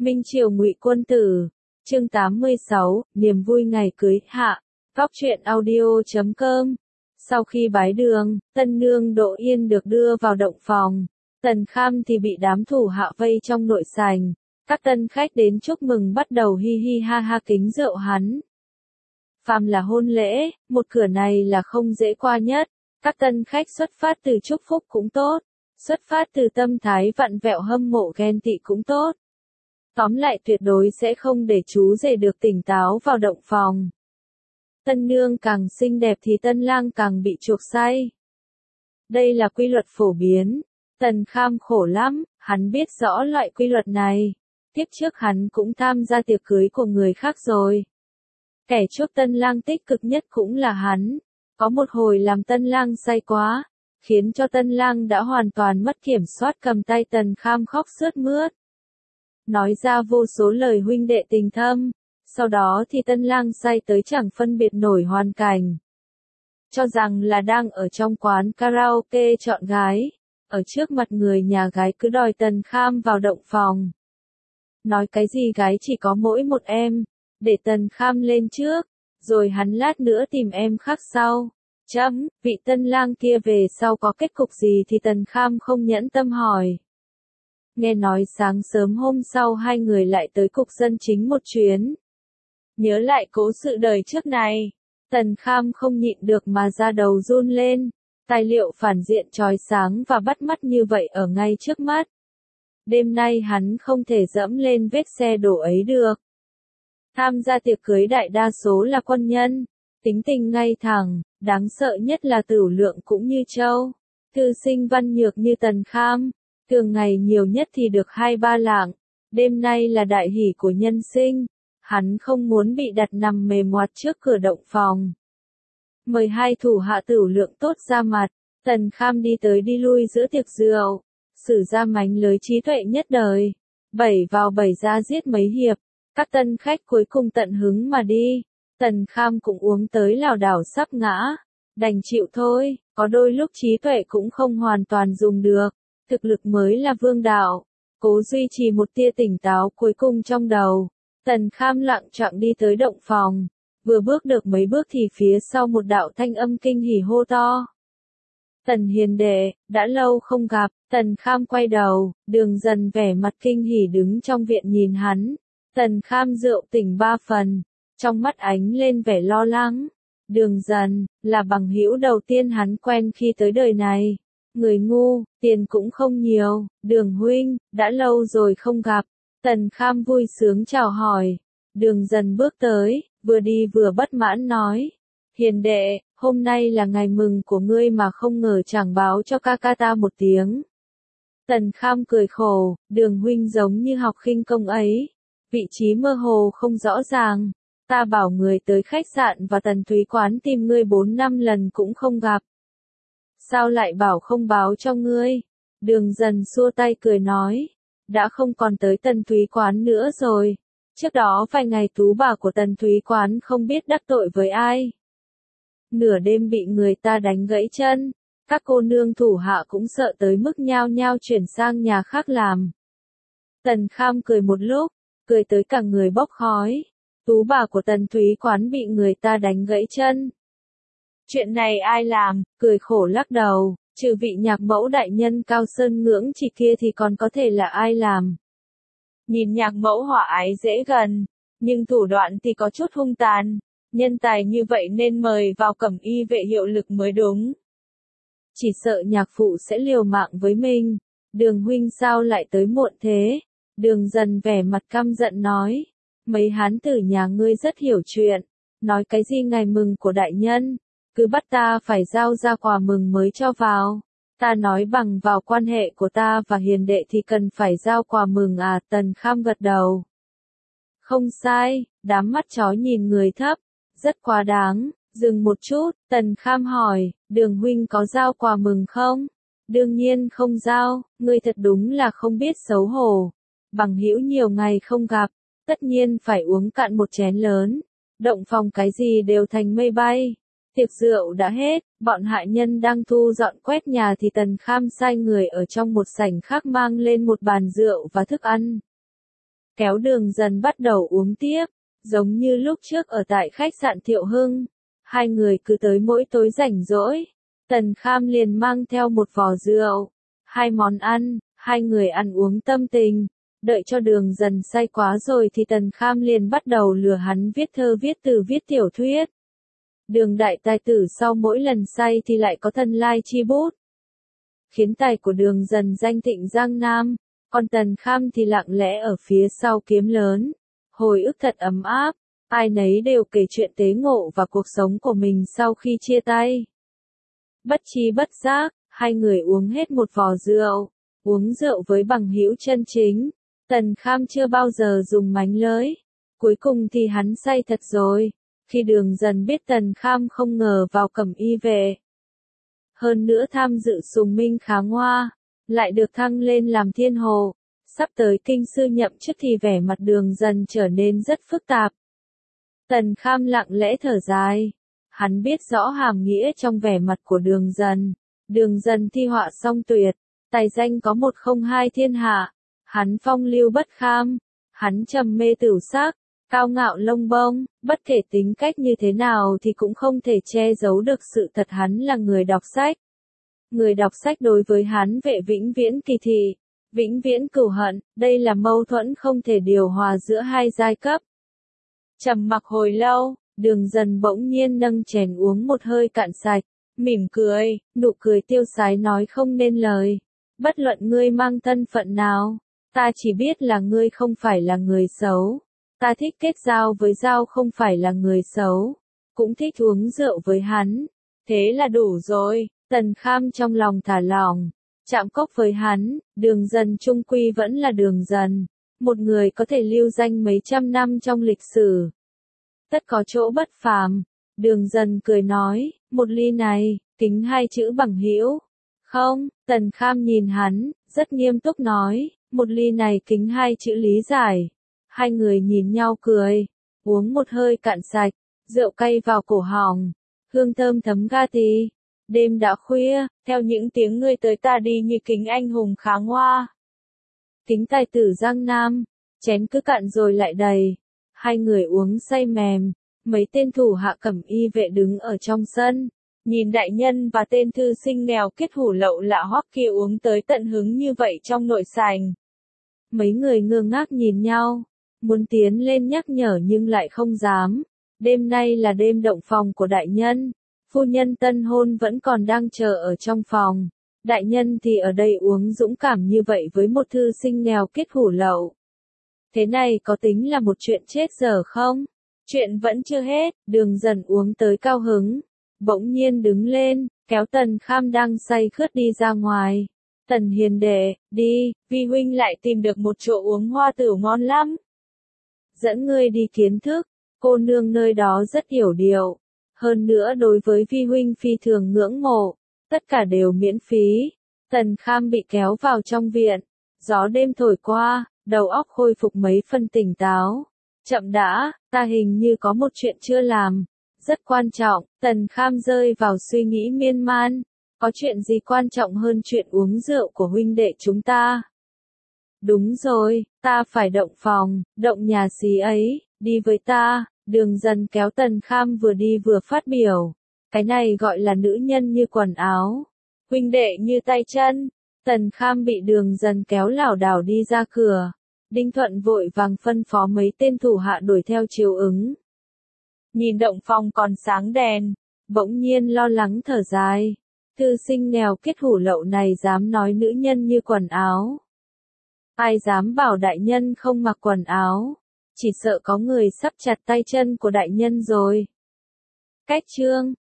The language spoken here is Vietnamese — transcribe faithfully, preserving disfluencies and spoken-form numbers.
Minh Triều Ngụy Quân Tử, chương tám mươi sáu, niềm vui ngày cưới, hạ. Góc truyện audio chấm com. Sau khi bái đường, tân nương Đỗ Yên được đưa vào động phòng. Tần Kham thì bị đám thủ hạ vây trong nội sảnh. Các tân khách đến chúc mừng bắt đầu hi hi ha ha kính rượu hắn. Phàm là hôn lễ, một cửa này là không dễ qua nhất. Các tân khách xuất phát từ chúc phúc cũng tốt, xuất phát từ tâm thái vặn vẹo hâm mộ ghen tị cũng tốt. Tóm lại tuyệt đối sẽ không để chú rể được tỉnh táo vào động phòng. Tân nương càng xinh đẹp thì tân lang càng bị chuộc say. Đây là quy luật phổ biến. Tần Kham khổ lắm, hắn biết rõ loại quy luật này. Tiếp trước hắn cũng tham gia tiệc cưới của người khác rồi. Kẻ chuốc tân lang tích cực nhất cũng là hắn. Có một hồi làm tân lang say quá, khiến cho tân lang đã hoàn toàn mất kiểm soát, cầm tay Tần Kham khóc sướt mướt. Nói ra vô số lời huynh đệ tình thâm, sau đó thì tân lang say tới chẳng phân biệt nổi hoàn cảnh. Cho rằng là đang ở trong quán karaoke chọn gái, ở trước mặt người nhà gái cứ đòi Tần Kham vào động phòng. Nói cái gì gái chỉ có mỗi một em, để Tần Kham lên trước, rồi hắn lát nữa tìm em khác sau. Chấm, vị tân lang kia về sau có kết cục gì thì Tần Kham không nhẫn tâm hỏi. Nghe nói sáng sớm hôm sau hai người lại tới cục dân chính một chuyến. Nhớ lại cố sự đời trước này, Tần Kham không nhịn được mà da đầu run lên. Tài liệu phản diện chói sáng và bắt mắt như vậy ở ngay trước mắt. Đêm nay hắn không thể dẫm lên vết xe đổ ấy được. Tham gia tiệc cưới đại đa số là quân nhân, tính tình ngay thẳng, đáng sợ nhất là Tửu Lượng cũng như Châu. Thư sinh văn nhược như Tần Kham, thường ngày nhiều nhất thì được hai ba lạng. Đêm nay là đại hỷ của nhân sinh, hắn không muốn bị đặt nằm mềm oặt trước cửa động phòng. Mời hai thủ hạ Tửu Lượng tốt ra mặt, Tần Kham đi tới đi lui giữa tiệc rượu, sử ra mánh lới trí tuệ nhất đời, bảy vào bảy ra giết mấy hiệp. Các tân khách cuối cùng tận hứng mà đi, Tần Kham cũng uống tới lảo đảo sắp ngã, đành chịu thôi, có đôi lúc trí tuệ cũng không hoàn toàn dùng được, thực lực mới là vương đạo. Cố duy trì một tia tỉnh táo cuối cùng trong đầu, Tần Kham lặng chặng đi tới động phòng, vừa bước được mấy bước thì phía sau một đạo thanh âm kinh hỉ hô to. Tần hiền đệ, đã lâu không gặp. Tần Kham quay đầu, Đường Dần vẻ mặt kinh hỉ đứng trong viện nhìn hắn. Tần Kham rượu tỉnh ba phần, trong mắt ánh lên vẻ lo lắng. Đường Dần, là bằng hữu đầu tiên hắn quen khi tới đời này. Người ngu, tiền cũng không nhiều, Đường huynh, đã lâu rồi không gặp. Tần Kham vui sướng chào hỏi. Đường Dần bước tới, vừa đi vừa bất mãn nói. Hiền đệ, hôm nay là ngày mừng của ngươi mà không ngờ chẳng báo cho ca ca ta một tiếng. Tần Kham cười khổ, Đường huynh giống như học khinh công ấy. Vị trí mơ hồ không rõ ràng, ta bảo người tới khách sạn và Tần Thúy quán tìm ngươi bốn năm lần cũng không gặp. Sao lại bảo không báo cho ngươi? Đường Dần xua tay cười nói, đã không còn tới Tần Thúy quán nữa rồi. Trước đó vài ngày tú bà của Tần Thúy quán không biết đắc tội với ai. Nửa đêm bị người ta đánh gãy chân, các cô nương thủ hạ cũng sợ tới mức nhao nhao chuyển sang nhà khác làm. Tần Kham cười một lúc, cười tới cả người bốc khói. Tú bà của Tần Thúy quán bị người ta đánh gãy chân. Chuyện này ai làm? Cười khổ lắc đầu, trừ vị nhạc mẫu đại nhân Cao Sơn Ngưỡng chỉ kia thì còn có thể là ai làm. Nhìn nhạc mẫu hòa ái dễ gần, nhưng thủ đoạn thì có chút hung tàn. Nhân tài như vậy nên mời vào cẩm y vệ hiệu lực mới đúng. Chỉ sợ nhạc phụ sẽ liều mạng với mình. Đường huynh sao lại tới muộn thế? Đường Dần vẻ mặt căm giận nói. Mấy hán tử nhà ngươi rất hiểu chuyện. Nói cái gì ngày mừng của đại nhân, cứ bắt ta phải giao ra quà mừng mới cho vào. Ta nói bằng vào quan hệ của ta và hiền đệ thì cần phải giao quà mừng à? Tần Kham gật đầu. Không sai, đám mắt chó nhìn người thấp, rất quá đáng. Dừng một chút, Tần Kham hỏi, Đường huynh có giao quà mừng không? Đương nhiên không giao, ngươi thật đúng là không biết xấu hổ. Bằng hữu nhiều ngày không gặp, tất nhiên phải uống cạn một chén lớn. Động phòng cái gì đều thành mây bay. Tiệc rượu đã hết, bọn hạ nhân đang thu dọn quét nhà thì Tần Kham sai người ở trong một sảnh khác mang lên một bàn rượu và thức ăn. kéo Đường Dần bắt đầu uống tiếp, giống như lúc trước ở tại khách sạn Thiệu Hưng. Hai người cứ tới mỗi tối rảnh rỗi, Tần Kham liền mang theo một vò rượu, hai món ăn, hai người ăn uống tâm tình. Đợi cho Đường Dần say quá rồi thì Tần Kham liền bắt đầu lừa hắn viết thơ viết từ viết tiểu thuyết. Đường đại tài tử sau mỗi lần say thì lại có thần lai chi bút, khiến tài của Đường Dần danh thịnh Giang Nam, còn Tần Kham thì lặng lẽ ở phía sau kiếm lớn. Hồi ức thật ấm áp, ai nấy đều kể chuyện tế ngộ và cuộc sống của mình sau khi chia tay. Bất chi bất giác, hai người uống hết một vò rượu, uống rượu với bằng hữu chân chính. Tần Kham chưa bao giờ dùng mánh lới, cuối cùng thì hắn say thật rồi. Khi Đường Dần biết Tần Kham không ngờ vào Cẩm Y về, hơn nữa tham dự sùng minh kháng hoa, lại được thăng lên làm thiên hồ, sắp tới kinh sư nhậm chức thì vẻ mặt Đường Dần trở nên rất phức tạp. Tần Kham lặng lẽ thở dài, hắn biết rõ hàm nghĩa trong vẻ mặt của Đường Dần. Đường Dần thi họa song tuyệt, tài danh có một không hai thiên hạ, hắn phong lưu bất kham, hắn trầm mê tửu sắc, cao ngạo lông bông, bất kể tính cách như thế nào thì cũng không thể che giấu được sự thật hắn là người đọc sách. Người đọc sách đối với hắn vệ vĩnh viễn kỳ thị, vĩnh viễn cừu hận, đây là mâu thuẫn không thể điều hòa giữa hai giai cấp. Trầm mặc hồi lâu, Đường Dần bỗng nhiên nâng chén uống một hơi cạn sạch, mỉm cười, nụ cười tiêu sái nói không nên lời. Bất luận ngươi mang thân phận nào, ta chỉ biết là ngươi không phải là người xấu. Ta thích kết giao với Giao không phải là người xấu, cũng thích uống rượu với hắn. Thế là đủ rồi. Tần Kham trong lòng thả lỏng, chạm cốc với hắn. Đường Dần trung quy vẫn là Đường Dần, một người có thể lưu danh mấy trăm năm trong lịch sử, tất có chỗ bất phàm. Đường Dần cười nói, một ly này, kính hai chữ bằng hữu. Không, Tần Kham nhìn hắn, rất nghiêm túc nói, một ly này kính hai chữ lý giải. Hai người nhìn nhau cười, uống một hơi cạn sạch, rượu cay vào cổ họng, hương thơm thấm ga tì. Đêm đã khuya, theo những tiếng ngươi tới ta đi như kính anh hùng kháng hoa. Kính tài tử Giang Nam, chén cứ cạn rồi lại đầy. Hai người uống say mềm, mấy tên thủ hạ Cẩm Y vệ đứng ở trong sân, nhìn đại nhân và tên thư sinh nghèo kết hủ lậu lạ hoắc kia uống tới tận hứng như vậy trong nội sành. Mấy người ngơ ngác nhìn nhau, muốn tiến lên nhắc nhở nhưng lại không dám. Đêm nay là đêm động phòng của đại nhân, phu nhân tân hôn vẫn còn đang chờ ở trong phòng. Đại nhân thì ở đây uống dũng cảm như vậy với một thư sinh nghèo kết hủ lậu. Thế này có tính là một chuyện chết dở không? Chuyện vẫn chưa hết, Đường Dần uống tới cao hứng, bỗng nhiên đứng lên, kéo Tần Kham đang say khướt đi ra ngoài. Tần hiền đệ, đi, vi huynh lại tìm được một chỗ uống hoa tửu ngon lắm. Dẫn ngươi đi kiến thức, cô nương nơi đó rất hiểu điều. Hơn nữa đối với vi huynh phi thường ngưỡng mộ, tất cả đều miễn phí. Tần Kham bị kéo vào trong viện, gió đêm thổi qua, đầu óc khôi phục mấy phân tỉnh táo. Chậm đã, ta hình như có một chuyện chưa làm, rất quan trọng. Tần Kham rơi vào suy nghĩ miên man, có chuyện gì quan trọng hơn chuyện uống rượu của huynh đệ chúng ta? Đúng rồi, ta phải động phòng, động nhà xí ấy, đi với ta. Đường Dần kéo Tần Kham vừa đi vừa phát biểu, cái này gọi là nữ nhân như quần áo, huynh đệ như tay chân. Tần Kham bị Đường Dần kéo lảo đảo đi ra cửa. Đinh Thuận vội vàng phân phó mấy tên thủ hạ đuổi theo chiếu ứng. Nhìn động phòng còn sáng đèn, bỗng nhiên lo lắng thở dài. Thư sinh nghèo kết hủ lậu này dám nói nữ nhân như quần áo. Ai dám bảo đại nhân không mặc quần áo, chỉ sợ có người sắp chặt tay chân của đại nhân rồi. Cách chương